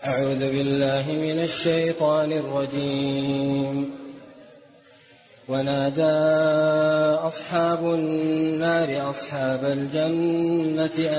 أعوذ بالله من الشيطان الرجيم. ونادى أصحاب النار أصحاب الجنة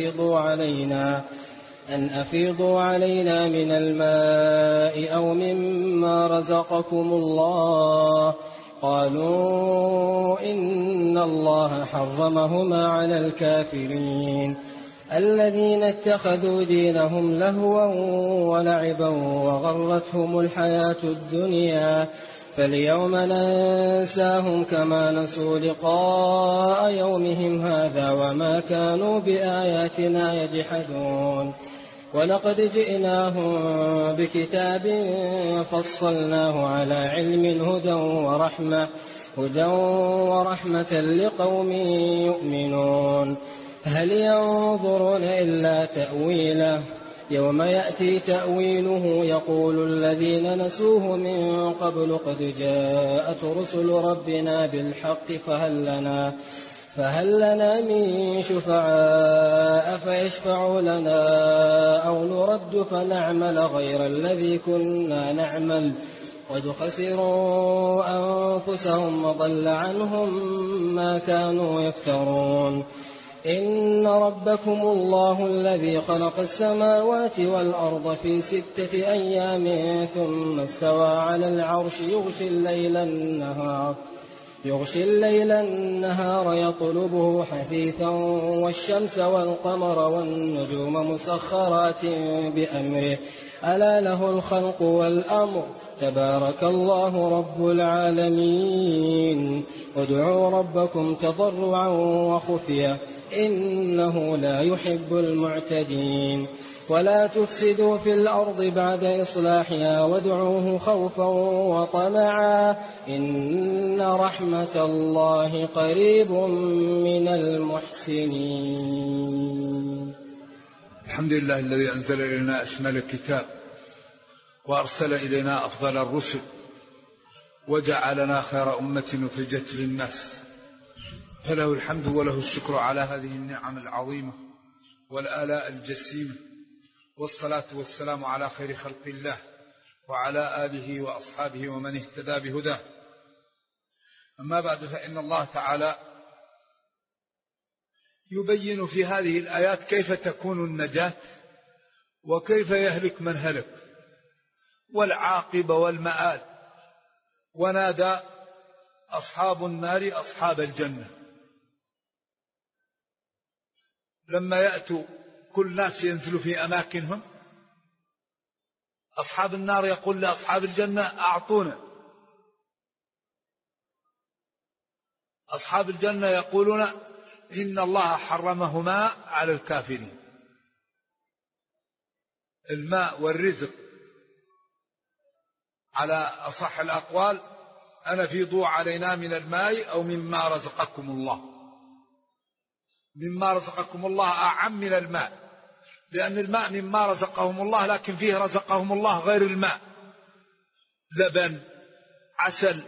أن أفيضوا علينا من الماء أو مما رزقكم الله. قالوا إن الله حرمهما على الكافرين الذين اتخذوا دينهم لهوا ولعبا وغرتهم الحياة الدنيا، فاليوم ننساهم كما نسوا لقاء يومهم هذا وما كانوا بآياتنا يجحدون. ولقد جئناهم بكتاب فصلناه على علم هدى ورحمة لقوم يؤمنون. هل ينظرون إلا تأويله؟ يوم يأتي تأويله يقول الذين نسوه من قبل قد جاءت رسل ربنا بالحق فهل لنا من شفعاء فيشفعوا لنا أو نرد فنعمل غير الذي كنا نعمل قد خسروا أنفسهم وضل عنهم ما كانوا يفترون. إن ربكم الله الذي خلق السماوات والأرض في 6 أيام ثم استوى على العرش يغشي الليل النهار يطلبه حثيثا والشمس والقمر والنجوم مسخرات بأمره ألا له الخلق والأمر تبارك الله رب العالمين. ادعوا ربكم تضرعا وخفية إنه لا يحب المعتدين. ولا تفسدوا في الأرض بعد إصلاحها وادعوه خوفا وطمعا إن رحمة الله قريب من المحسنين. الحمد لله الذي أنزل إلينا أشمل الكتاب وأرسل إلينا أفضل الرسل وجعلنا خير أمة أخرجت للناس، فله الحمد وله الشكر على هذه النعم العظيمة والآلاء الجسيمة، والصلاة والسلام على خير خلق الله وعلى آله وأصحابه ومن اهتدى بهداه. أما بعد، فإن الله تعالى يبين في هذه الآيات كيف تكون النجاة وكيف يهلك من هلك والعاقبة والمآل. ونادى أصحاب النار أصحاب الجنة، لما يأتوا كل ناس ينزلوا في أماكنهم، أصحاب النار يقول لأصحاب الجنة أعطونا، أصحاب الجنة يقولون إن الله حرمهما على الكافرين. الماء والرزق على أصح الأقوال أن أفيضوا علينا من الماء أو مما رزقكم الله. مما رزقكم الله أعم من الماء، لأن الماء مما رزقهم الله، لكن فيه رزقهم الله غير الماء، لبن، عسل،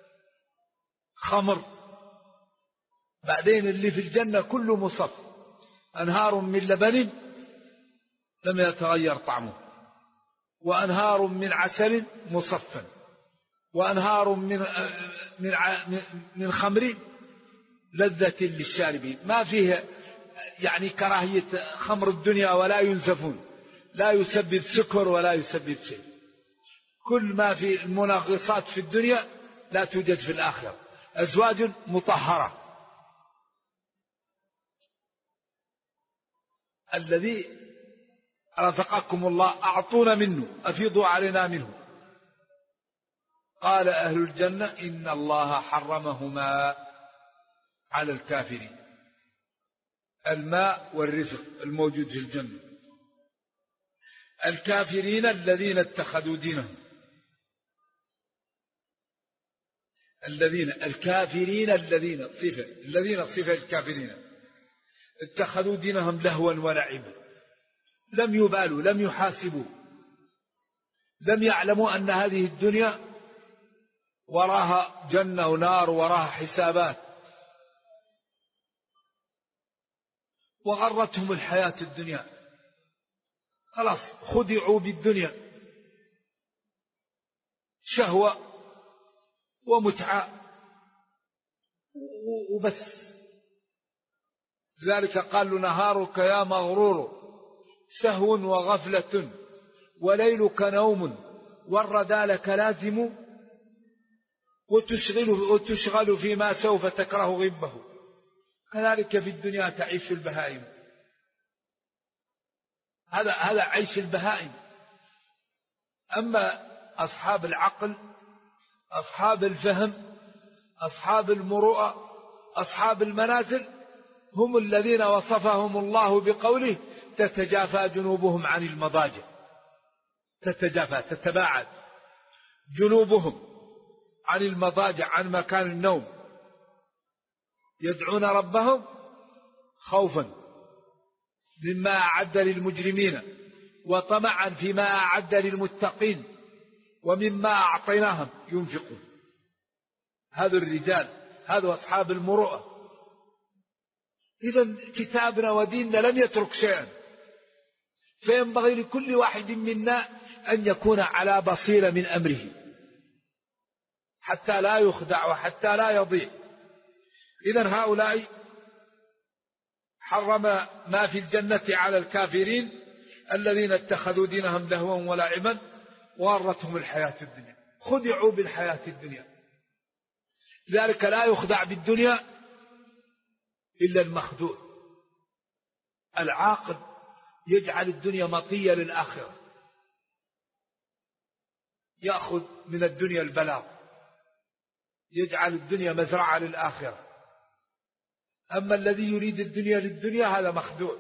خمر. بعدين اللي في الجنة كله مصف، أنهار من لبن لم يتغير طعمه، وأنهار من عسل مصفى، وأنهار من خمر لذة للشاربين. ما فيه يعني كراهية خمر الدنيا، ولا ينزفون، لا يسبب سكر ولا يسبب شيء. كل ما في المنغصات في الدنيا لا توجد في الآخرة. أزواج مطهرة. الذي رزقكم الله أعطونا منه، أفيضوا علينا منه. قال أهل الجنة إن الله حرمهما على الكافرين. الماء والرزق الموجود في الجنة. الكافرين الذين اتخذوا دينهم، الذين صفة الكافرين اتخذوا دينهم لهوا ولعبا، لم يبالوا، لم يحاسبوا، لم يعلموا أن هذه الدنيا وراها جنة ونار، وراها حسابات. وغرتهم الحياة الدنيا، خلاص خدعوا بالدنيا، شهوة ومتعة وبس. ذلك قال نهارك يا مغرور سهو وغفلة وليلك نوم والردى لك لازم وتشغل فيما سوف تكره غبه. كذلك في الدنيا تعيش البهائم. هذا عيش البهائم. أما أصحاب العقل، أصحاب الفهم، أصحاب المروءة، أصحاب المنازل، هم الذين وصفهم الله بقوله تتجافى جنوبهم عن المضاجع. تتجافى، تتباعد جنوبهم عن المضاجع، عن مكان النوم، يدعون ربهم خوفا مما أعد للمجرمين وطمعا فيما أعد للمتقين ومما أعطيناهم ينفقون. هذا الرجال، هذا أصحاب المروءة. إذن كتابنا وديننا لم يترك شيئا، فينبغي لكل واحد منا أن يكون على بصيرة من أمره حتى لا يخدع وحتى لا يضيع. إذن هؤلاء حرم ما في الجنة على الكافرين الذين اتخذوا دينهم لهوا ولعبا وغرتهم الحياة الدنيا، خدعوا بالحياة الدنيا. ذلك لا يخدع بالدنيا إلا المخدوع. العاقل يجعل الدنيا مطية للآخرة، يأخذ من الدنيا البلاغ، يجعل الدنيا مزرعة للآخرة. أما الذي يريد الدنيا للدنيا هذا مخدوع.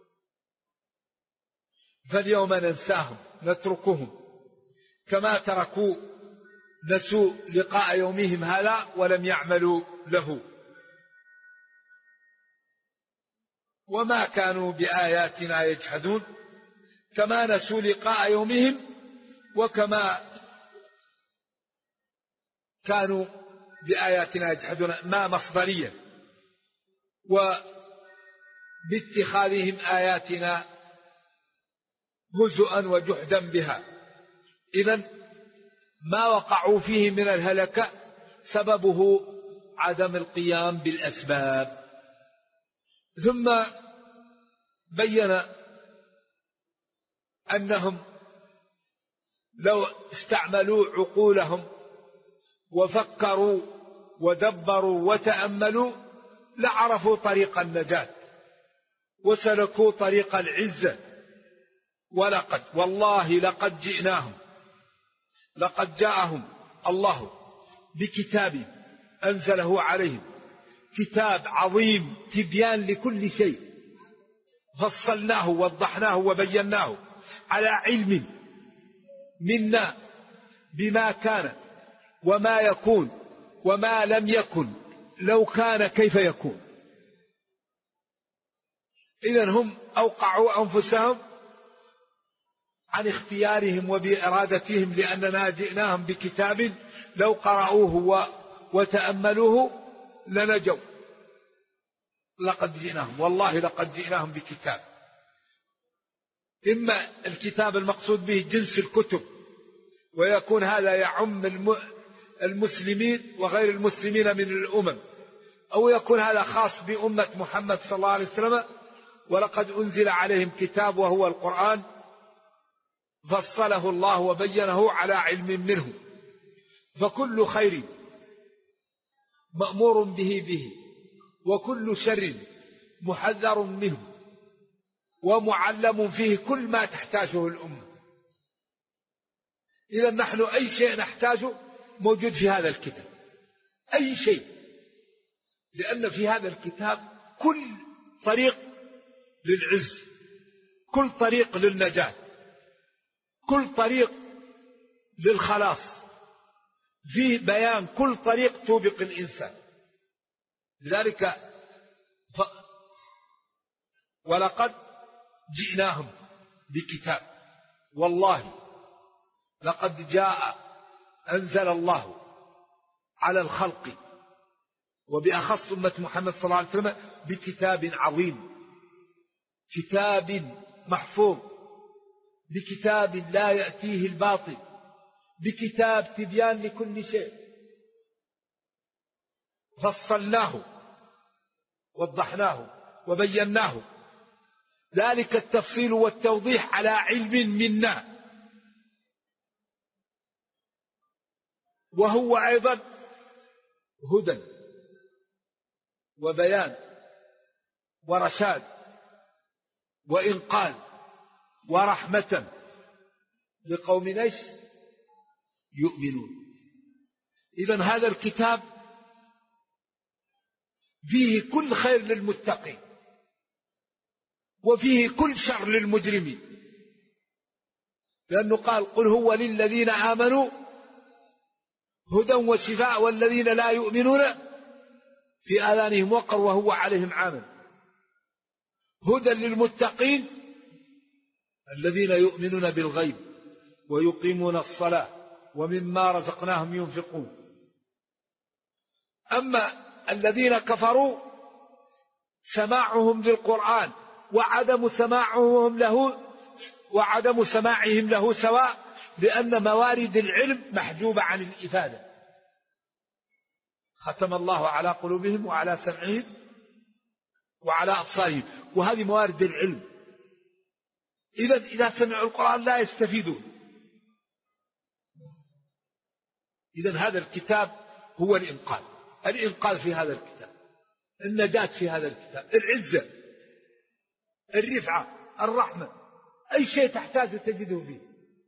فاليوم ننساهم نتركهم كما تركوا نسوا لقاء يومهم هذا ولم يعملوا له، وما كانوا بآياتنا يجحدون. كما نسوا لقاء يومهم وكما كانوا بآياتنا يجحدون، ما مصدريا، وباتخاذهم آياتنا هزؤا وجحدا بها. إذن ما وقعوا فيه من الهلكة سببه عدم القيام بالأسباب. ثم بين أنهم لو استعملوا عقولهم وفكروا ودبروا وتأملوا لعرفوا طريق النجاة وسلكوا طريق العزة. ولقد والله لقد جئناهم، لقد جاءهم الله بكتاب أنزله عليهم، كتاب عظيم تبيان لكل شيء، فصلناه ووضحناه وبيناه على علم منا بما كان وما يكون وما لم يكن لو كان كيف يكون. إذن هم أوقعوا أنفسهم عن اختيارهم وبإرادتهم، لأننا جئناهم بكتاب لو قرأوه وتأملوه لنجوا. لقد جئناهم والله لقد جئناهم بكتاب. إما الكتاب المقصود به جنس الكتب، ويكون هذا يعم المسلمين وغير المسلمين من الأمم، أو يكون هذا خاص بأمة محمد صلى الله عليه وسلم. ولقد أنزل عليهم كتاب وهو القرآن فصله الله وبينه على علم منه. فكل خير مأمور به وكل شر محذر منه ومعلم فيه كل ما تحتاجه الأمة. إذا نحن أي شيء نحتاجه موجود في هذا الكتاب، أي شيء، لأن في هذا الكتاب كل طريق للعز، كل طريق للنجاة، كل طريق للخلاص، فيه بيان كل طريق توبق الإنسان. لذلك ولقد جئناهم بكتاب والله لقد جاء أنزل الله على الخلق وبأخص أمة محمد صلى الله عليه وسلم بكتاب عظيم، كتاب محفوظ بكتاب لا يأتيه الباطل، بكتاب تبيان لكل شيء، فصلناه وضحناه وبيناه، ذلك التفصيل والتوضيح على علم منا، وهو أيضا هدى وبيان ورشاد وإنقاذ ورحمة لقوم ايش؟ يؤمنون. إذن هذا الكتاب فيه كل خير للمتقين وفيه كل شر للمجرمين، لأنه قال قل هو للذين آمنوا هدى وشفاء والذين لا يؤمنون في آذانهم وقر وهو عليهم عامل. هدى للمتقين الذين يؤمنون بالغيب ويقيمون الصلاة ومما رزقناهم ينفقون. أما الذين كفروا سماعهم للقرآن وعدم سماعهم له سواء، لأن موارد العلم محجوبة عن الإفادة. ختم الله على قلوبهم وعلى سمعهم وعلى أبصارهم، وهذه موارد العلم. إذا سمعوا القرآن لا يستفيدون. إذن هذا الكتاب هو الإنقاذ في هذا الكتاب، النجاة في هذا الكتاب، العزة، الرفعة، الرحمة، أي شيء تحتاج تجده فيه.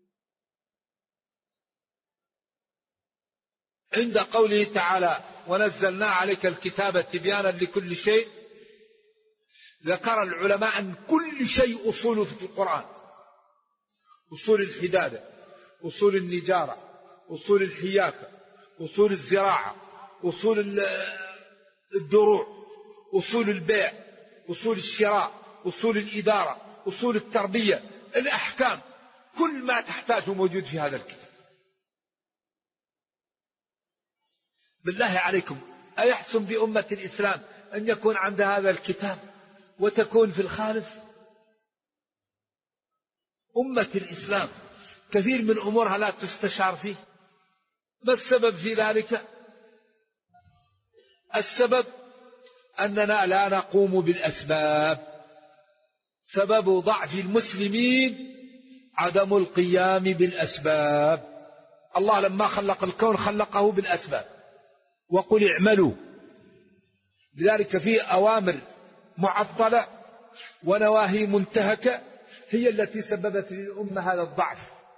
عند قوله تعالى ونزلنا عليك الكتاب تبيانا لكل شيء، ذكر العلماء أن كل شيء أصول في القرآن: أصول الحدادة، أصول النجارة، أصول الحياكة، أصول الزراعة، أصول الدروع، أصول البيع، أصول الشراء، أصول الإدارة، أصول التربية، الأحكام، كل ما تحتاجه موجود في هذا الكتاب. بالله عليكم أيحسن بأمة الإسلام أن يكون عند هذا الكتاب وتكون في الخالف؟ أمة الإسلام كثير من أمورها لا تستشار فيه. ما السبب في ذلك؟ السبب أننا لا نقوم بالأسباب. سبب ضعف المسلمين عدم القيام بالأسباب. الله لما خلق الكون خلقه بالأسباب، وقل اعملوا. لذلك فيه أوامر معطلة ونواهي منتهكة هي التي سببت للأمة هذا الضعف.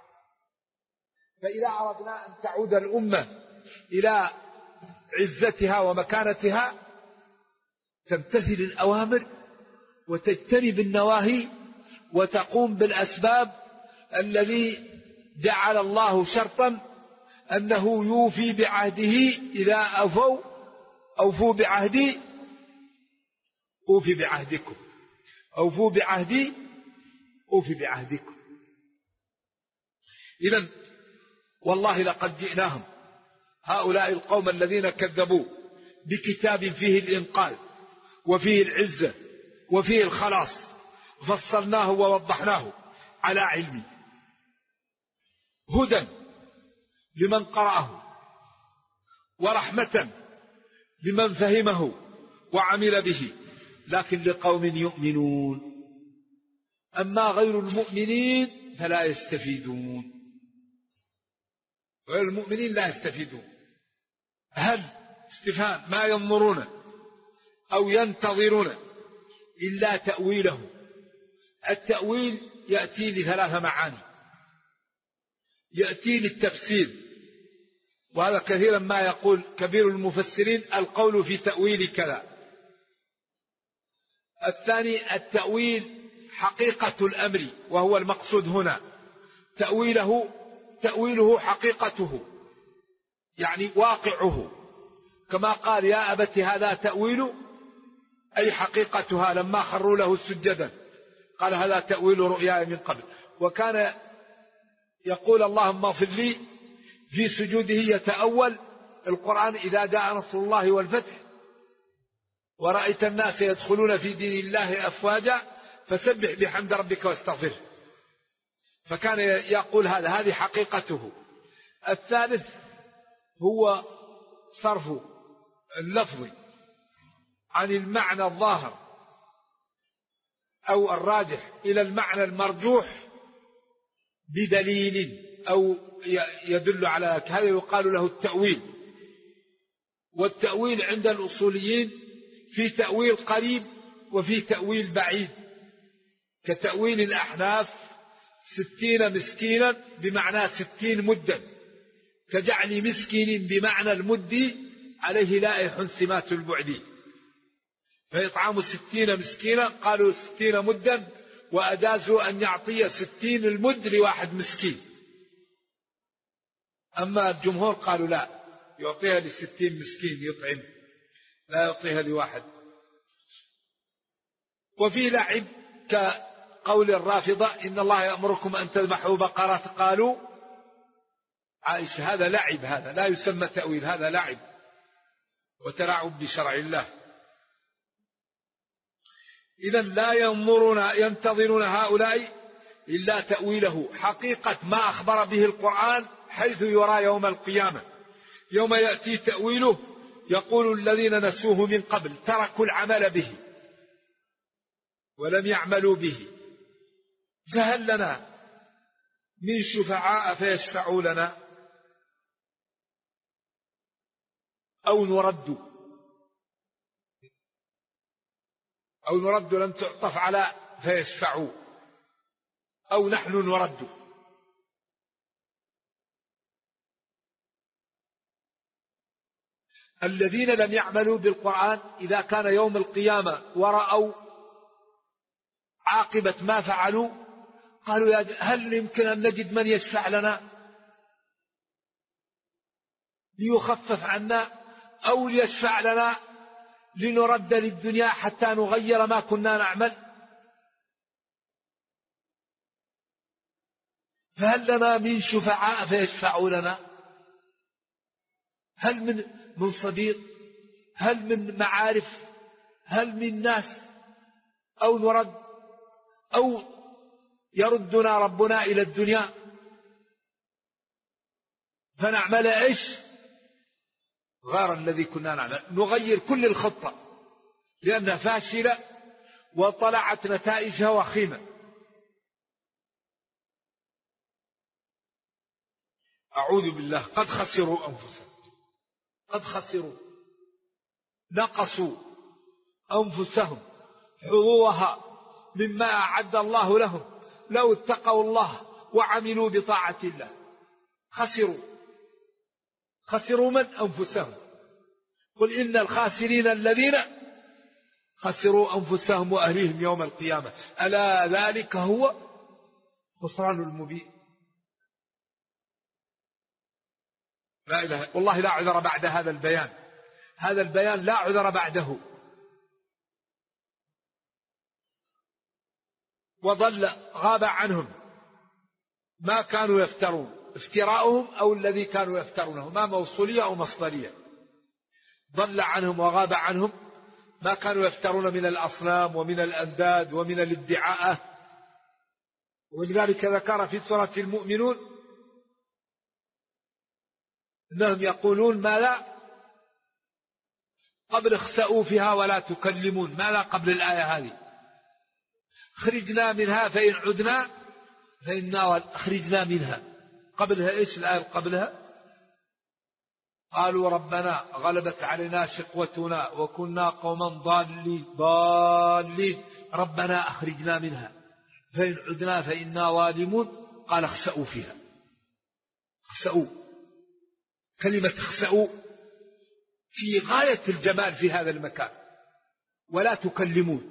فإذا أردنا أن تعود الأمة إلى عزتها ومكانتها تمتثل الأوامر وتجتنب النواهي وتقوم بالأسباب الذي جعل الله شرطا أنه يوفي بعهده إذا أوفوا بعهدي أوفي بعهدكم، أوفوا بعهدي أوفي بعهدكم. إذن والله لقد جئناهم هؤلاء القوم الذين كذبوا بكتاب فيه الإنقاذ وفيه العزة وفيه الخلاص، فصلناه ووضحناه على علم، هدى لمن قرأه ورحمة لمن فهمه وعمل به، لكن لقوم يؤمنون. أما غير المؤمنين فلا يستفيدون. غير المؤمنين لا يستفيدون. هل استفهام ما ينظرون أو ينتظرون إلا تأويله. التأويل يأتي لثلاث معاني: يأتي للتفسير، وهذا كثيرا ما يقول كبير المفسرين القول في تأويل كذا. الثاني التأويل حقيقة الأمر، وهو المقصود هنا. تأويله حقيقته، يعني واقعه، كما قال يا أبت هذا تأويل، أي حقيقتها لما خروا له سجدا قال هذا تأويل رؤياي من قبل. وكان يقول اللهم اغفر لي في سجوده يتأول القرآن إذا جاء نصر الله والفتح ورأيت الناس يدخلون في دين الله أفواجا فسبح بحمد ربك واستغفره. فكان يقول هذه حقيقته. الثالث هو صرف اللفظ عن المعنى الظاهر أو الراجح إلى المعنى المرجوح بدليل أو يدل على هذا، يقال له التأويل. والتأويل عند الأصوليين في تأويل قريب وفي تأويل بعيد، كتأويل الأحناف 60 مسكينا بمعنى 60 مدا، كجعل مسكين بمعنى المد عليه لائح سمات البعد، فيطعم 60 مسكينا قالوا 60 مدا، وأجازوا أن يعطي 60 المد لواحد مسكين. أما الجمهور قالوا لا، يعطيها ل60 مسكين يطعم، لا يعطيها لواحد. وفي لعب كقول الرافضة إن الله يأمركم أن تذبحوا بقرات، قالوا عائشة هذا لعب، هذا لا يسمى تأويل، هذا لعب وتلاعب بشرع الله. إذا لا ينتظرون هؤلاء إلا تأويله، حقيقة ما أخبر به القرآن، حيث يرى يوم القيامة يوم يأتي تأويله يقول الذين نسوه من قبل تركوا العمل به ولم يعملوا به، فهل لنا من شفعاء فيشفعوا لنا أو نرد لم تعطف على فيشفعوا، أو نحن نرد. الذين لم يعملوا بالقرآن إذا كان يوم القيامة ورأوا عاقبة ما فعلوا قالوا هل يمكن أن نجد من يشفع لنا ليخفف عنا، أو ليشفع لنا لنرد للدنيا حتى نغير ما كنا نعمل؟ فهل لنا من شفعاء فيشفعوا لنا؟ هل من صديق؟ هل من معارف؟ هل من ناس؟ أو نرد، أو يردنا ربنا إلى الدنيا فنعمل إيش غير الذي كنا نعمل، نغير كل الخطة لأنها فاشلة وطلعت نتائجها وخيمة. أعوذ بالله، قد خسروا أنفسهم، قد خسروا، نقصوا أنفسهم حظوظها مما أعد الله لهم لو اتقوا الله وعملوا بطاعة الله. خسروا من؟ أنفسهم. قل إن الخاسرين الذين خسروا أنفسهم وأهليهم يوم القيامة، ألا ذلك هو خسران المبين. لا إله والله لا عذر بعد هذا البيان، هذا البيان لا عذر بعده. غاب عنهم ما كانوا يفترون، افتراؤهم أو الذي كانوا يفترونه، ما موصولية أو مصدرية. ضل عنهم وغاب عنهم ما كانوا يفترون من الأصنام ومن الأنداد ومن الادعاءات. ولذلك ذكر في سورة المؤمنون إنهم يقولون ما لا قبل اخسأوا فيها ولا تكلمون، ما لا قبل الآية هذه خرجنا منها فإن عدنا فإنا خرجنا منها. قبلها إيش الآية قبلها؟ قالوا ربنا غلبت علينا شقوتنا وكنا قوما ضالين ربنا أخرجنا منها فإن عدنا فإنا ظالمون. قال اخسأوا فيها. اخسأوا، كلمة اخسأوا في غاية الجمال في هذا المكان. ولا تكلمون،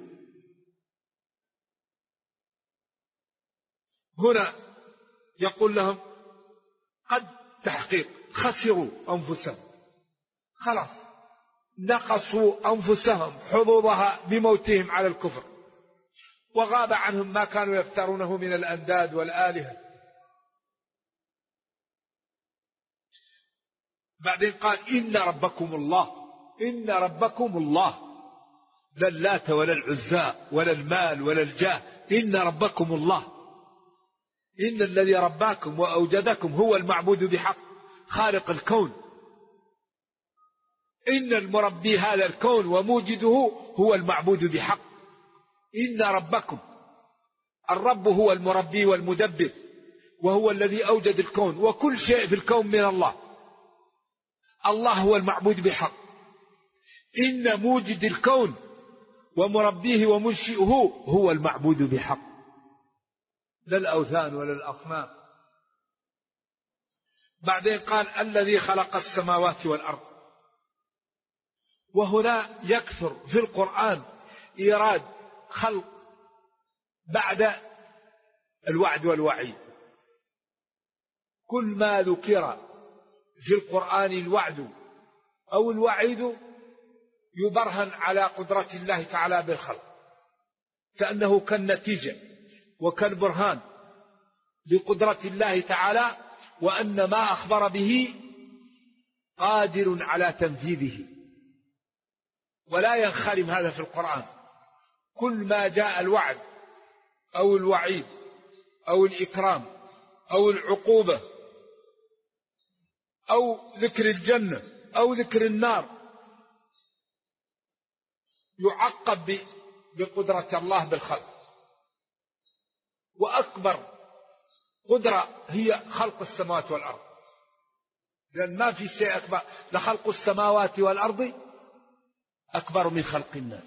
هنا يقول لهم قد تحقيق خسروا أنفسهم، خلاص نقصوا أنفسهم حظوظها بموتهم على الكفر، وغاب عنهم ما كانوا يفترونه من الأنداد والآلهة. بعدين قال إن ربكم الله لا اللات ولا العزى ولا المال ولا الجاه، إن ربكم الله. إن الذي رباكم وأوجدكم هو المعبود بحق خالق الكون. إن المربي هذا الكون وموجده هو المعبود بحق. إن ربكم، الرب هو المربي والمدبر، وهو الذي أوجد الكون، وكل شيء في الكون من الله. الله هو المعبود بحق. إن موجد الكون ومربيه ومنشئه هو المعبود بحق، لا الأوثان ولا الأصنام. بعدين قال الذي خلق السماوات والأرض. وهنا يكثر في القرآن إيراد خلق بعد الوعد والوعيد. كل ما ذكر في القرآن الوعد أو الوعيد يبرهن على قدرة الله تعالى بالخلق، كأنه كالنتيجة وكالبرهان لقدرة الله تعالى، وأن ما أخبر به قادر على تنفيذه. ولا ينخرم هذا في القرآن. كل ما جاء الوعد أو الوعيد أو الإكرام أو العقوبة أو ذكر الجنة أو ذكر النار يعقب بقدرة الله بالخلق. وأكبر قدرة هي خلق السماوات والأرض، لأن ما في شيء أكبر. لخلق السماوات والأرض أكبر من خلق الناس.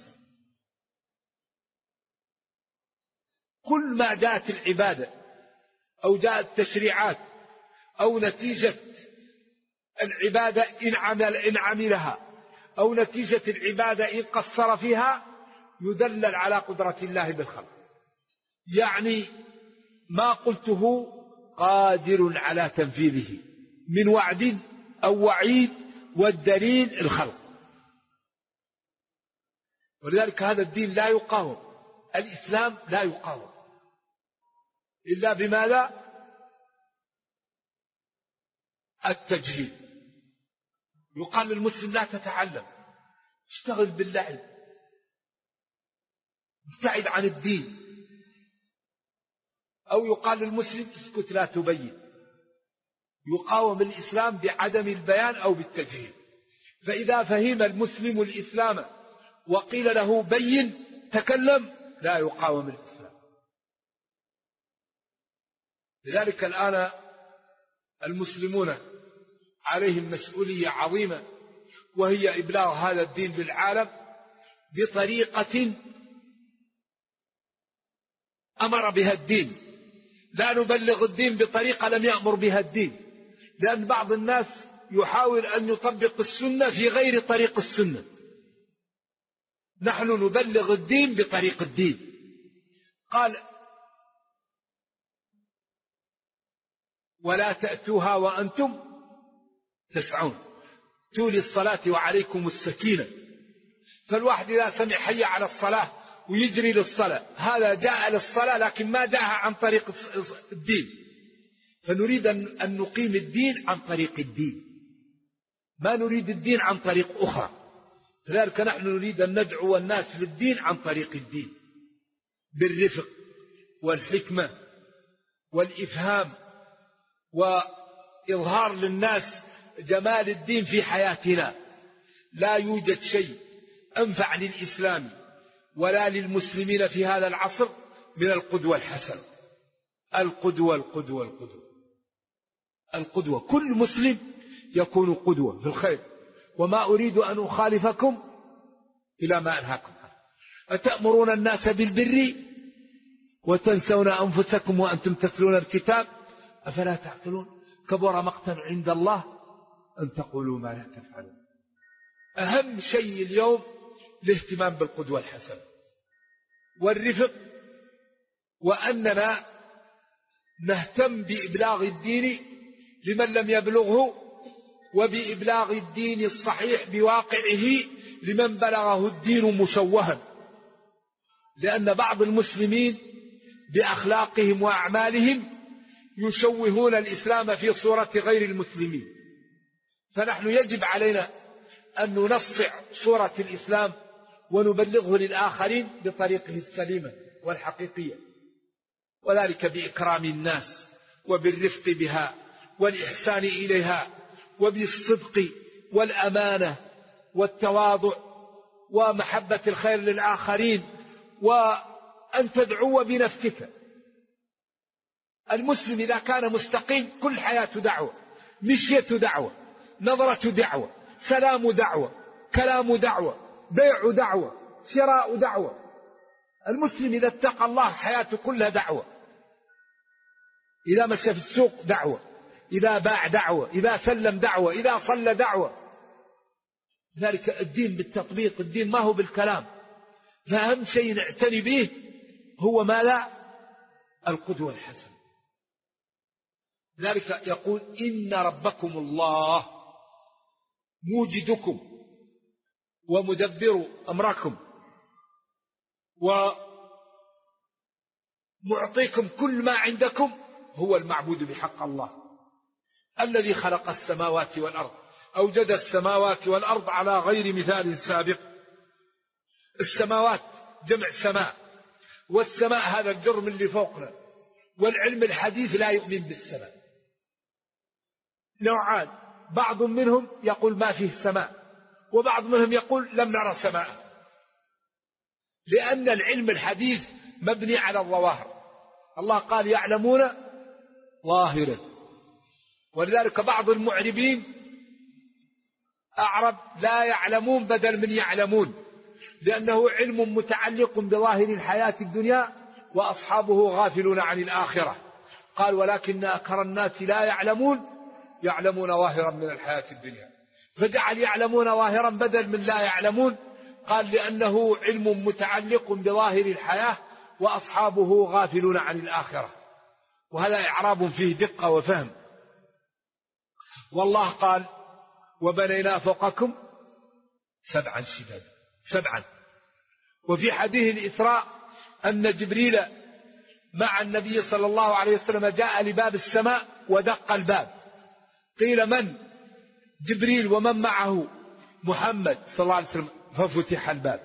كل ما جاءت العبادة أو جاءت التشريعات أو نتيجة العبادة إن عملها أو نتيجة العبادة إن قصر فيها يدلل على قدرة الله بالخلق. يعني ما قلته قادر على تنفيذه من وعد أو وعيد، والدليل الخلق. ولذلك هذا الدين لا يقاوم، الإسلام لا يقاوم إلا بماذا؟ التجهيل. يقال للمسلم لا تتعلم، اشتغل باللعب، ابتعد عن الدين. أو يقال للمسلم اسكت لا تبين. يقاوم الإسلام بعدم البيان أو بالتجهيل. فإذا فهم المسلم الإسلام وقيل له بين تكلم لا يقاوم الإسلام. لذلك الآن المسلمون عليهم مسؤولية عظيمة، وهي إبلاغ هذا الدين للعالم بطريقة أمر بها الدين. لا نبلغ الدين بطريقة لم يأمر بها الدين، لأن بعض الناس يحاول أن يطبق السنة في غير طريق السنة. نحن نبلغ الدين بطريق الدين. قال ولا تأتوها وأنتم تسعون، تولي الصلاة وعليكم السكينة. فالواحد إذا سمع حي على الصلاة ويجري للصلاة، هذا جاء للصلاة لكن ما جاء عن طريق الدين. فنريد أن نقيم الدين عن طريق الدين، ما نريد الدين عن طريق أخرى. لذلك نحن نريد أن ندعو الناس للدين عن طريق الدين، بالرفق والحكمة والإفهام، وإظهار للناس جمال الدين في حياتنا. لا يوجد شيء أنفع للإسلام ولا للمسلمين في هذا العصر من القدوة الحسنة. القدوة القدوة القدوة القدوة. كل مسلم يكون قدوة في الخير. وما أريد أن أخالفكم إلى ما أنهاكم عنه. أتأمرون الناس بالبر وتنسون أنفسكم وأنتم تتلون الكتاب أفلا تعقلون. كبر مقتا عند الله أن تقولوا ما لا تفعلون. أهم شيء اليوم الاهتمام بالقدوة الحسنة والرفق، وأننا نهتم بإبلاغ الدين لمن لم يبلغه، وبإبلاغ الدين الصحيح بواقعه لمن بلغه الدين مشوها. لأن بعض المسلمين بأخلاقهم وأعمالهم يشوهون الإسلام في صورة غير المسلمين. فنحن يجب علينا أن ننصع صورة الإسلام ونبلغه للآخرين بطريقه السليمة والحقيقية. وذلك بإكرام الناس وبالرفق بها والإحسان إليها وبالصدق والأمانة والتواضع ومحبة الخير للآخرين وأن تدعو بنفسك. المسلم إذا كان مستقيم كل حياته دعوة، مشيته دعوة، نظرة دعوة، سلام دعوة، كلام دعوة، بيع دعوة، شراء دعوة. المسلم إذا اتقى الله حياته كلها دعوة، إذا مشى في السوق دعوة، إذا باع دعوة، إذا سلم دعوة، إذا صلى دعوة. ذلك الدين بالتطبيق، الدين ما هو بالكلام. فأهم شيء نعتني به هو ما لا القدوة الحسنة. ذلك يقول إن ربكم الله موجدكم ومدبر أمركم ومعطيكم كل ما عندكم هو المعبود بحق الله الذي خلق السماوات والأرض، أوجد السماوات والأرض على غير مثال سابق. السماوات جمع سماء، والسماء هذا الجرم اللي فوقنا. والعلم الحديث لا يؤمن بالسماء. نوعان، بعض منهم يقول ما فيه سماء، وبعض منهم يقول لم نرى سماء، لأن العلم الحديث مبني على الظواهر. الله قال يعلمون ظاهرا، ولذلك بعض المعربين أعرب لا يعلمون بدل من يعلمون، لأنه علم متعلق بظاهر الحياة الدنيا وأصحابه غافلون عن الآخرة. قال ولكن أكثر الناس لا يعلمون، يعلمون ظاهرا من الحياة الدنيا، فجعل يعلمون ظاهرا بدل من لا يعلمون. قال لأنه علم متعلق بظاهر الحياة وأصحابه غافلون عن الآخرة، وهذا إعراب فيه دقة وفهم. والله قال وبنينا فوقكم سبعا شدادا، سبعا. وفي حديث الإسراء أن جبريل مع النبي صلى الله عليه وسلم جاء لباب السماء ودق الباب، قيل من؟ جبريل، ومن معه؟ محمد صلى الله عليه وسلم، ففتح الباب.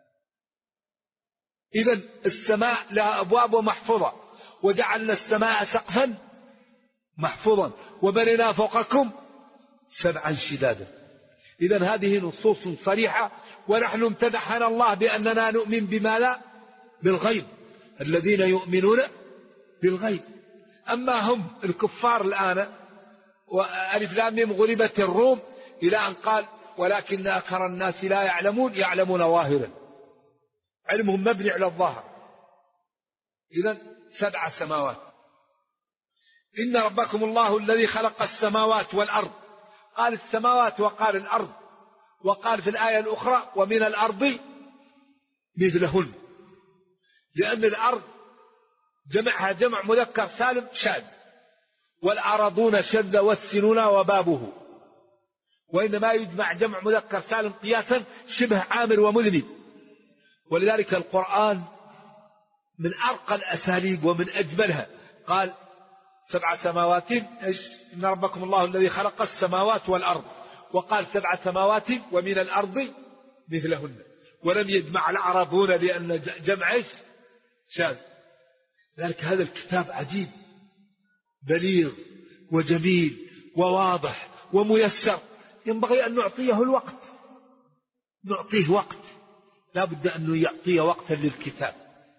إذن السماء لها أبواب محفوظة، وجعلنا السماء سقفا محفوظا، وبنينا فوقكم سبعا شدادا. إذن هذه نصوص صريحة، ونحن امتدحنا الله بأننا نؤمن بما لا بالغيب، الذين يؤمنون بالغيب. أما هم الكفار الآن وألف لام ميم غلبت الروم إلى أن قال ولكن أكثر الناس لا يعلمون، يعلمون ظاهرا، علمهم مبني على الظاهر. إذن سبع سماوات. إن ربكم الله الذي خلق السماوات والأرض، قال السماوات وقال الأرض، وقال في الآية الأخرى ومن الأرض مثلهن، لأن الأرض جمعها جمع مذكر سالم شاذ، والأرضون شذ والسنون وبابه، وإنما يجمع جمع مذكر سالم قياسا شبه عامر ومذنب. ولذلك القرآن من أرقى الأساليب ومن أجملها، قال سبع سماوات، إن ربكم الله الذي خلق السماوات والأرض، وقال سبع سماوات ومن الأرض مثلهن، ولم يجمع الأرضون لأن جمع شاذ. لذلك هذا الكتاب عجيب بليغ وجميل وواضح وميسر، ينبغي أن نعطيه الوقت، نعطيه وقت، لا بد أن يعطيه وقتا للكتاب.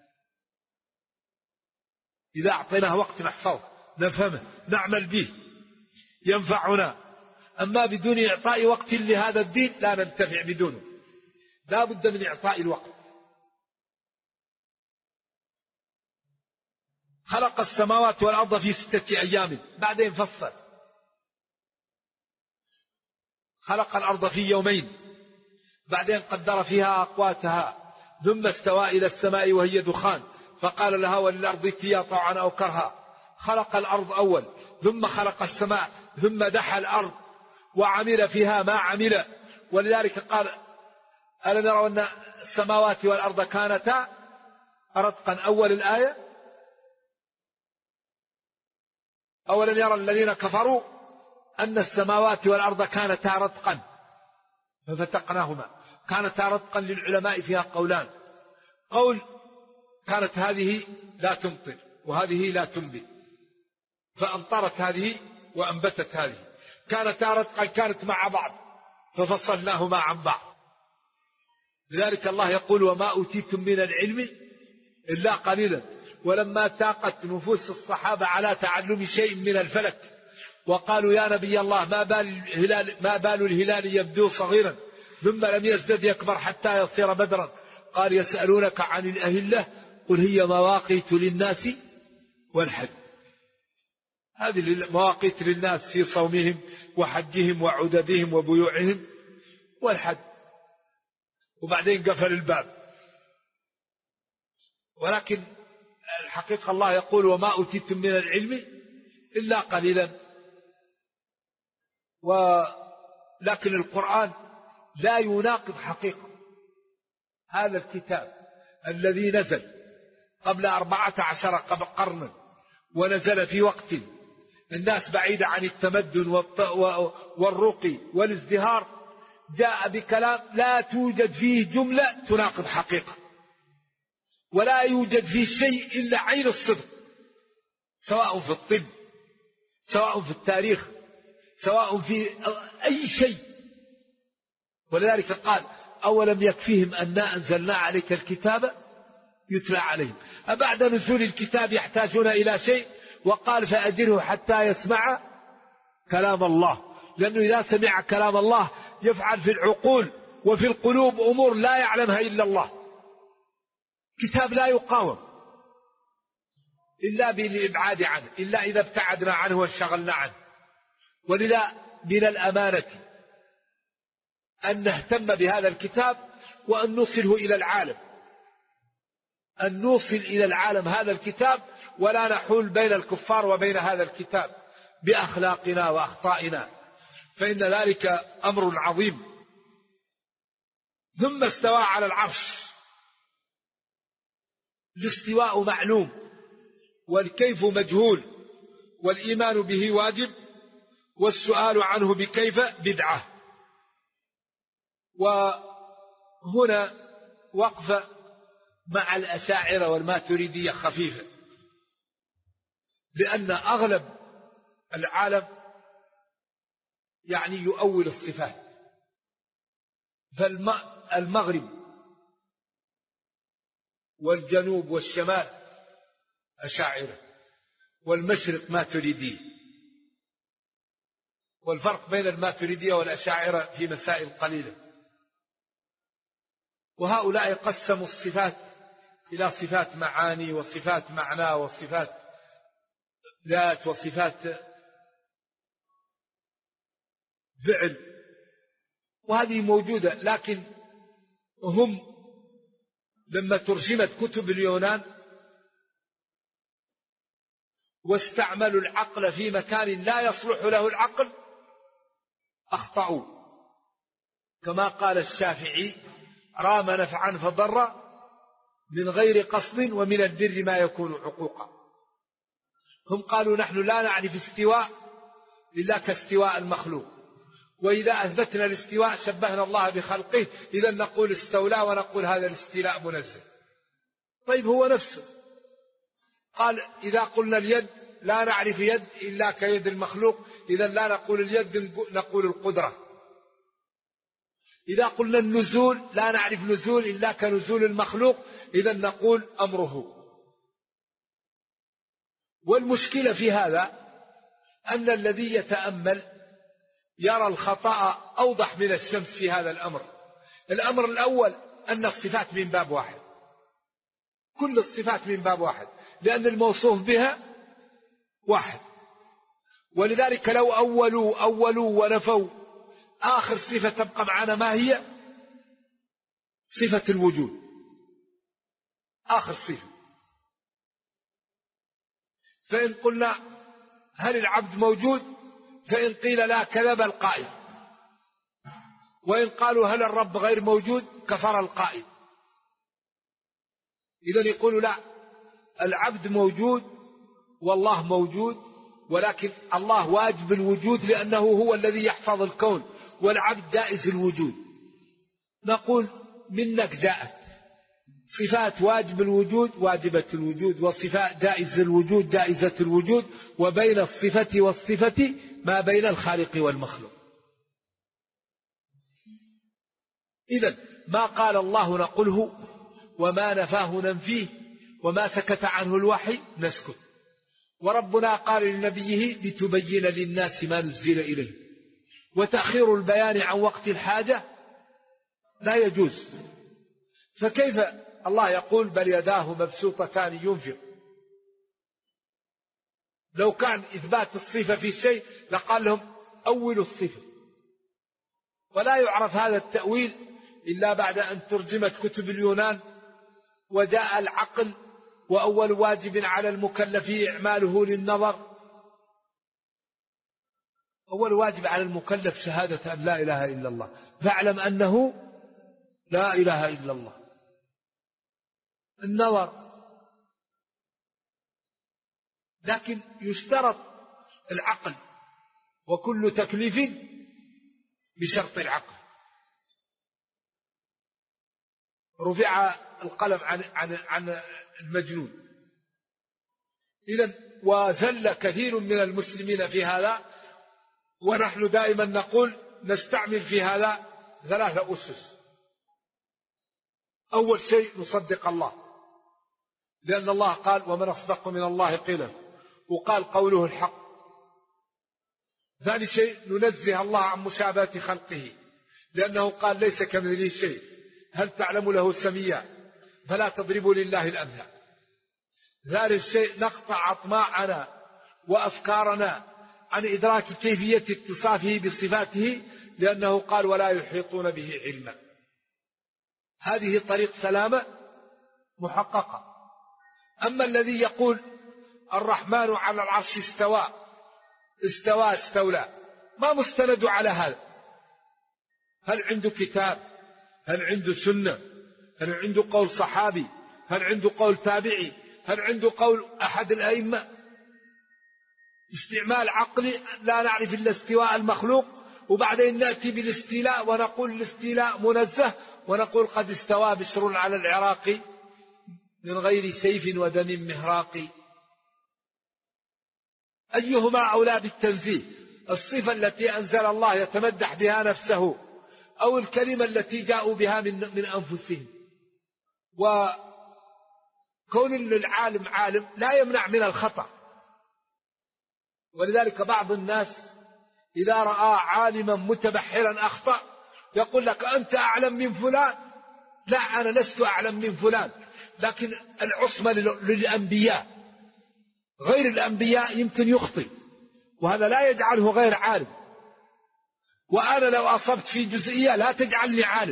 إذا أعطيناه وقت نحفظه، نفهمه، نعمل به، ينفعنا. أما بدون إعطاء وقت لهذا الدين لا ننتفع بدونه، لا بد من إعطاء الوقت. خلق السماوات والأرض في 6 أيام، بعدين فصل. خلق الأرض في يومين، بعدين قدر فيها أقواتها، ثم استوى إلى السماء وهي دخان، فقال لها وللأرض ائتيا طوعا أو كرها. خلق الأرض أول، ثم خلق السماء، ثم دحى الأرض وعمل فيها ما عمل. ولذلك قال ألم يروا أن السماوات والأرض كانتا رتقا، أول الآية. أولم يرى الذين كفروا أن السماوات والأرض كانتا رتقا ففتقناهما. كانتا رتقا للعلماء فيها قولان، قول كانت هذه لا تمطر، وهذه لا تنبت، فأمطرت هذه وأنبتت هذه، كانت مع بعض ففصلناهما عن بعض. لذلك الله يقول وما أوتيتم من العلم إلا قليلا. ولما تاقت نفوس الصحابة على تعلم شيء من الفلك وقالوا يا نبي الله ما بال الهلال يبدو صغيرا ثم لم يزدد يكبر حتى يصير بدرا، قال يسألونك عن الأهلة قل هي مواقيت للناس والحج. هذه المواقيت للناس في صومهم وحجهم وعددهم وبيوعهم والحج، وبعدين قفل الباب. ولكن الحقيقة الله يقول وما أوتيتم من العلم إلا قليلا. ولكن القرآن لا يناقض حقيقة هذا الكتاب الذي نزل قبل 14 قرنا، ونزل في وقت الناس بعيدة عن التمدن والرقي والازدهار، جاء بكلام لا توجد فيه جملة تناقض حقيقة، ولا يوجد فيه شيء إلا عين الصدق، سواء في الطب، سواء في التاريخ، سواء في أي شيء. ولذلك قال أولم يكفيهم أننا أنزلنا عليك الكتاب يتلى عليهم، أبعد نزول الكتاب يحتاجون إلى شيء؟ وقال فأجره حتى يسمع كلام الله، لأنه إذا سمع كلام الله يفعل في العقول وفي القلوب أمور لا يعلمها إلا الله. كتاب لا يقاوم إلا بالإبعاد عنه، إلا إذا ابتعدنا عنه وانشغلنا عنه. ولذا من الأمانة أن نهتم بهذا الكتاب وأن نوصله إلى العالم، أن نوصل إلى العالم هذا الكتاب، ولا نحول بين الكفار وبين هذا الكتاب بأخلاقنا وأخطائنا، فإن ذلك أمر عظيم. ثم استوى على العرش. الاستواء معلوم والكيف مجهول، والإيمان به واجب، والسؤال عنه بكيف بدعة. وهنا وقفة مع الأشاعرة والماتريدية خفيفة، لأن أغلب العالم يعني يؤول الصفات. فالمغرب والجنوب والشمال أشاعرة، والمشرق ماتريدية. والفرق بين الماتريدية والأشاعرة في مسائل قليلة. وهؤلاء قسموا الصفات إلى صفات معاني وصفات معنى وصفات ذات وصفات فعل، وهذه موجودة. لكن هم لما ترجمت كتب اليونان واستعملوا العقل في مكان لا يصلح له العقل أخطأوا، كما قال الشافعي رام نفعا فضر من غير قصد ومن البر ما يكون عقوقا. هم قالوا نحن لا نعرف استواء إلا كاستواء المخلوق، وإذا أثبتنا الاستواء شبهنا الله بخلقه، إذا نقول استولى ونقول هذا الاستيلاء منزه. طيب هو نفسه قال إذا قلنا اليد لا نعرف يد إلا كيد المخلوق، إذا لا نقول اليد نقول القدرة. إذا قلنا النزول لا نعرف نزول إلا كنزول المخلوق، إذا نقول أمره. والمشكلة في هذا أن الذي يتأمل يرى الخطأ أوضح من الشمس في هذا الأمر. الأمر الأول أن الصفات من باب واحد، كل الصفات من باب واحد، لأن الموصوف بها واحد. ولذلك لو أولوا ونفوا آخر صفة تبقى معنا ما هي؟ صفة الوجود، آخر صفة. فإن قلنا هل العبد موجود؟ فإن قيل لا كذب القائل، وإن قالوا هل الرب غير موجود كفر القائل. إذن يقولوا لا، العبد موجود والله موجود، ولكن الله واجب الوجود لأنه هو الذي يحفظ الكون، والعبد جائز الوجود. نقول منك جاءت صفات واجب الوجود واجبة الوجود، وصفات جائز الوجود جائزة الوجود، وبين الصفة والصفة ما بين الخالق والمخلوق. إذن ما قال الله نقوله، وما نفاه ننفيه، وما سكت عنه الوحي نسكت. وربنا قال لنبيه لتبين للناس ما نزل إليه، وتأخير البيان عن وقت الحاجة لا يجوز. فكيف الله يقول بل يداه مبسوطتان ينفق؟ لو كان إثبات الصفة في شيء لقال لهم أول الصفة، ولا يعرف هذا التأويل إلا بعد أن ترجمت كتب اليونان وجاء العقل، وأول واجب على المكلف إعماله للنظر. أول واجب على المكلف شهادة أن لا إله إلا الله، فاعلم أنه لا إله إلا الله. النظر، لكن يشترط العقل، وكل تكليف بشرط العقل. رفع القلم عن المجنون. إذن وزل كثير من المسلمين في هذا، ونحن دائما نقول نستعمل في هذا 3 أسس. أول شيء نصدق الله، لأن الله قال ومن أصدق من الله قيلا، وقال قوله الحق. ثاني شيء ننزه الله عن مشابهة خلقه، لأنه قال ليس كمثله شيء، هل تعلم له سميا، فلا تضربوا لله الأمثال. ثالث شيء نقطع أطماعنا وأفكارنا عن إدراك كيفية اتصافه بصفاته، لأنه قال ولا يحيطون به علما. هذه طريق سلامة محققة. أما الذي يقول الرحمن على العرش استوى استولى، ما مستند على هذا؟ هل عنده كتاب؟ هل عنده سنة؟ هل عنده قول صحابي؟ هل عنده قول تابعي؟ هل عنده قول أحد الأئمة؟ استعمال عقلي لا نعرف إلا استواء المخلوق، وبعدين نأتي بالاستيلاء ونقول الاستيلاء منزه، ونقول قد استوى بشر على العراق من غير سيف ودم مهراق. أيهما أولى بالتنزيه؟ الصفة التي أنزل الله يتمدح بها نفسه، أو الكلمة التي جاءوا بها من أنفسهم؟ وكون العالم عالم لا يمنع من الخطأ. ولذلك بعض الناس إذا رأى عالما متبحرا أخطأ يقول لك أنت أعلم من فلان. لا، أنا لست أعلم من فلان، لكن العصمة للأنبياء، غير الأنبياء يمكن يخطئ، وهذا لا يجعله غير عالم. وأنا لو أصبت في جزئية لا تجعلني عالم.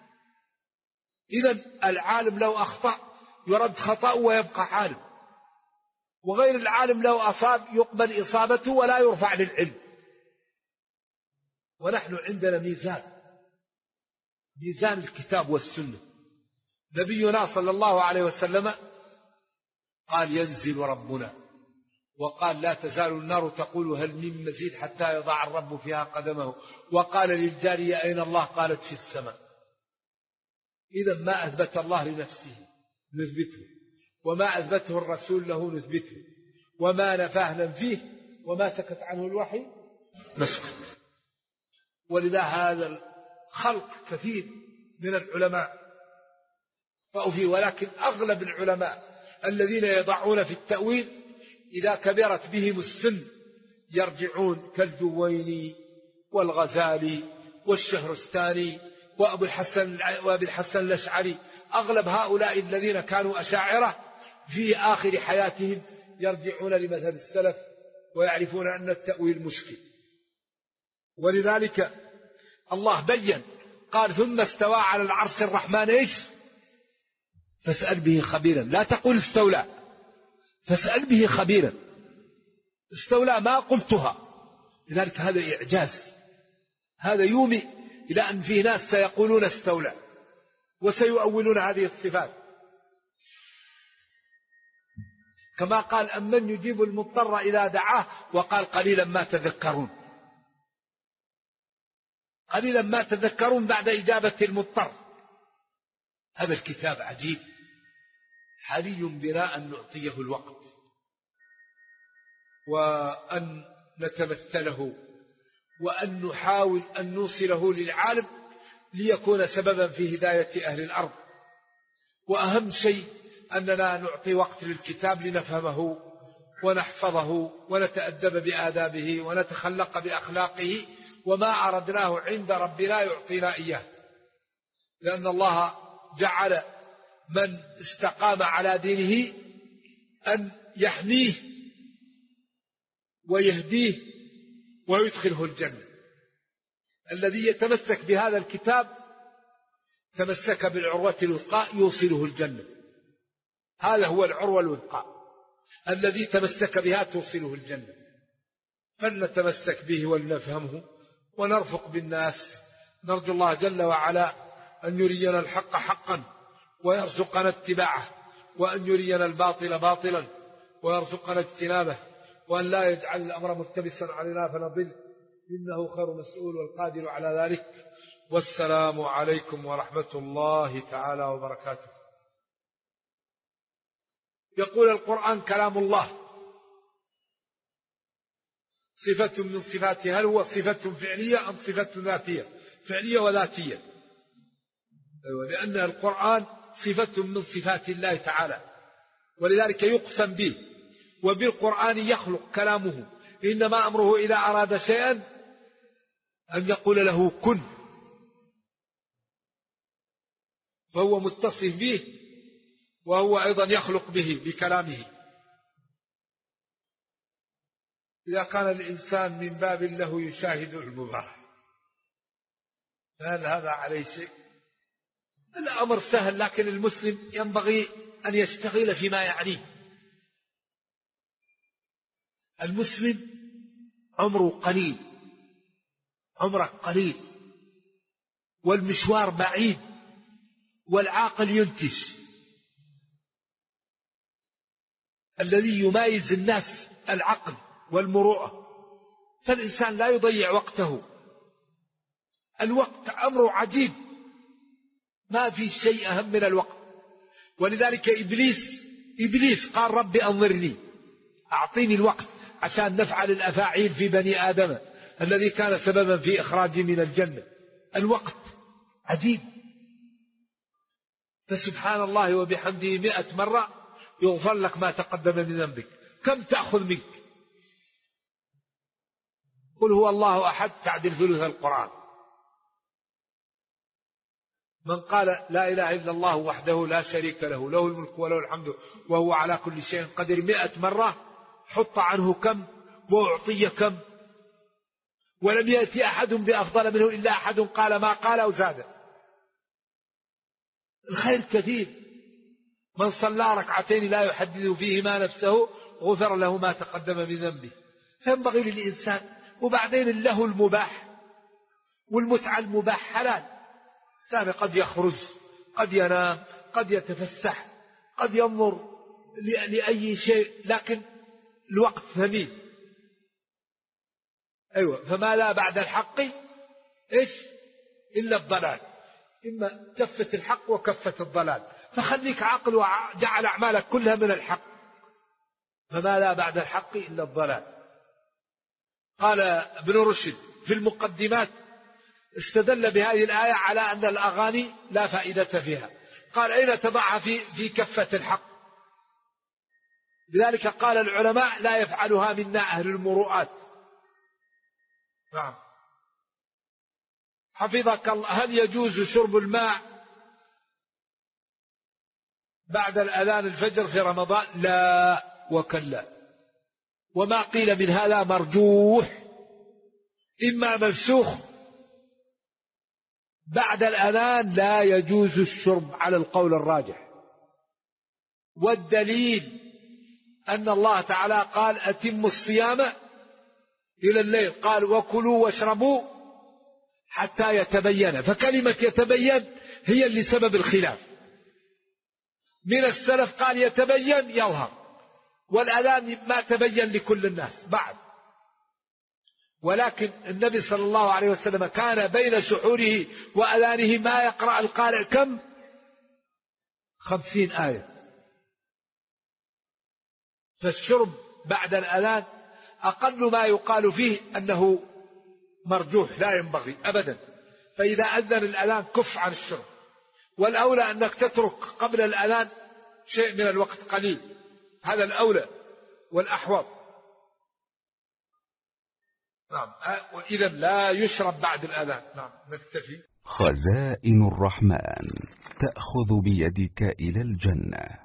إذن العالم لو أخطأ يرد خطأه ويبقى عالم، وغير العالم لو أصاب يقبل إصابته ولا يرفع للعلم. ونحن عندنا ميزان الكتاب والسنة. نبينا صلى الله عليه وسلم قال ينزل ربنا، وقال لا تزال النار تقول هل من مزيد حتى يضع الرب فيها قدمه، وقال للجارية أين الله؟ قالت في السماء. إذا ما أثبت الله لنفسه نثبته، وما أثبته الرسول له نثبته، وما نفاه ننفيه، وما سكت عنه الوحي نسكت. ولذا هذا الخلق كثير من العلماء فيه، ولكن أغلب العلماء الذين يضعون في التأويل إذا كبرت بهم السن يرجعون كالجويني والغزالي والشهرستاني وأبي الحسن الأشعري. أغلب هؤلاء الذين كانوا أشاعرة في آخر حياتهم يرجعون لمذهب السلف ويعرفون أن التأويل مشكل. ولذلك الله بيّن قال ثم استوى على العرش الرحمن إيش؟ فاسأل به خبيرا. لا تقول استولى، فاسأل به خبيرا. استولى ما قلتها. لذلك هذا إعجاز، هذا يومي إلى أن في ناس سيقولون استولى وسيؤولون هذه الصفات. كما قال أمن يجيب المضطر إذا دعاه، وقال قليلا ما تذكرون. قليلا ما تذكرون بعد إجابة المضطر. هذا الكتاب عجيب، حري بنا أن نعطيه الوقت وأن نتمثله وأن نحاول أن نوصله للعالم ليكون سببا في هداية أهل الأرض. وأهم شيء أننا نعطي وقت للكتاب لنفهمه ونحفظه ونتأدب بآدابه ونتخلق بأخلاقه، وما أردناه عند ربنا يعطينا إياه، لأن الله جعل من استقام على دينه أن يحميه ويهديه ويدخله الجنة. الذي يتمسك بهذا الكتاب تمسك بالعروة الوثقى يوصله الجنة. هذا هو العروة الوثقى الذي تمسك بها توصله الجنة. فلنتمسك به ولنفهمه ونرفق بالناس. نرجو الله جل وعلا أن يرينا الحق حقا ويرزقنا اتباعه، وأن يرينا الباطل باطلا ويرزقنا اجتنابه، وأن لا يجعل الأمر ملتبسا علينا فنضل، إنه خير مسؤول والقادر على ذلك. والسلام عليكم ورحمة الله تعالى وبركاته. يقول القرآن كلام الله صفة من صفاته. هل هو صفة فعلية أم صفة ذاتية؟ فعلية وذاتية، لأن القرآن صفة من صفات الله تعالى، ولذلك يقسم به. وبالقرآن يخلق كلامه، إنما أمره إذا أراد شيئا أن يقول له كن، فهو متصف به، وهو أيضا يخلق به بكلامه. إذا كان الإنسان من باب له يشاهد المباح، فهل هذا عليه شيء؟ الأمر سهل، لكن المسلم ينبغي أن يشتغل فيما يعنيه. المسلم عمره قليل، عمرك قليل، والمشوار بعيد، والعاقل ينتج. الذي يمايز الناس العقل والمروءة، فالإنسان لا يضيع وقته. الوقت أمر عجيب، ما في شيء أهم من الوقت. ولذلك إبليس قال رب أنظرني، أعطيني الوقت عشان نفعل الأفاعيل في بني آدم الذي كان سببا في إخراجه من الجنة. الوقت عجيب. فسبحان الله وبحمده 100 مرة يغفر لك ما تقدم من ذنبك. كم تأخذ منك؟ قل هو الله أحد تعدل ثلث القرآن. من قال لا إله إلا الله وحده لا شريك له، له الملك وله الحمد وهو على كل شيء قدير 100 مرة، حط عنه كم وأعطي كم. ولم يأتي أحد بأفضل منه إلا أحد قال ما قال أو زاد. الخير كثير. من صلى ركعتين لا يحدث فيهما نفسه غفر له ما تقدم من ذنبه. فينبغي للإنسان. وبعدين له المباح، والمتعة المباح حلال. الإنسان قد يخرج، قد ينام، قد يتفسح، قد ينظر لأي شيء، لكن الوقت ثمين. أيوة. فما لا بعد الحق إيش إلا الضلال. إما كفة الحق وكفة الضلال. فخليك عقل وجعل أعمالك كلها من الحق. فما لا بعد الحق إلا الضلال. قال ابن رشد في المقدمات استدل بهذه الآية على أن الأغاني لا فائدة فيها. قال أين تضعها في كفة الحق؟ لذلك قال العلماء لا يفعلها منا أهل المروءات. نعم. حفظك الله. هل يجوز شرب الماء بعد الأذان الفجر في رمضان؟ لا وكلا. وما قيل من هذا مرجوح، إما منسوخ. بعد الأذان لا يجوز الشرب على القول الراجح. والدليل أن الله تعالى قال أتموا الصيام إلى الليل، قال وكلوا واشربوا حتى يتبين. فكلمة يتبين هي اللي سبب الخلاف. من السلف قال يتبين يظهر، والأذان ما تبين لكل الناس بعد. ولكن النبي صلى الله عليه وسلم كان بين سحوره وأذانه ما يقرأ القارئ كم 50 آية. فالشرب بعد الأذان أقل ما يقال فيه أنه مرجوح لا ينبغي أبدا. فإذا أذن الأذان كف عن الشرب، والأولى أنك تترك قبل الأذان شيء من الوقت قليل، هذا الأولى والأحوط. نعم. وإذا لا يشرب بعد الأذان. نعم نكتفي. خزائن الرحمن تأخذ بيدك إلى الجنة.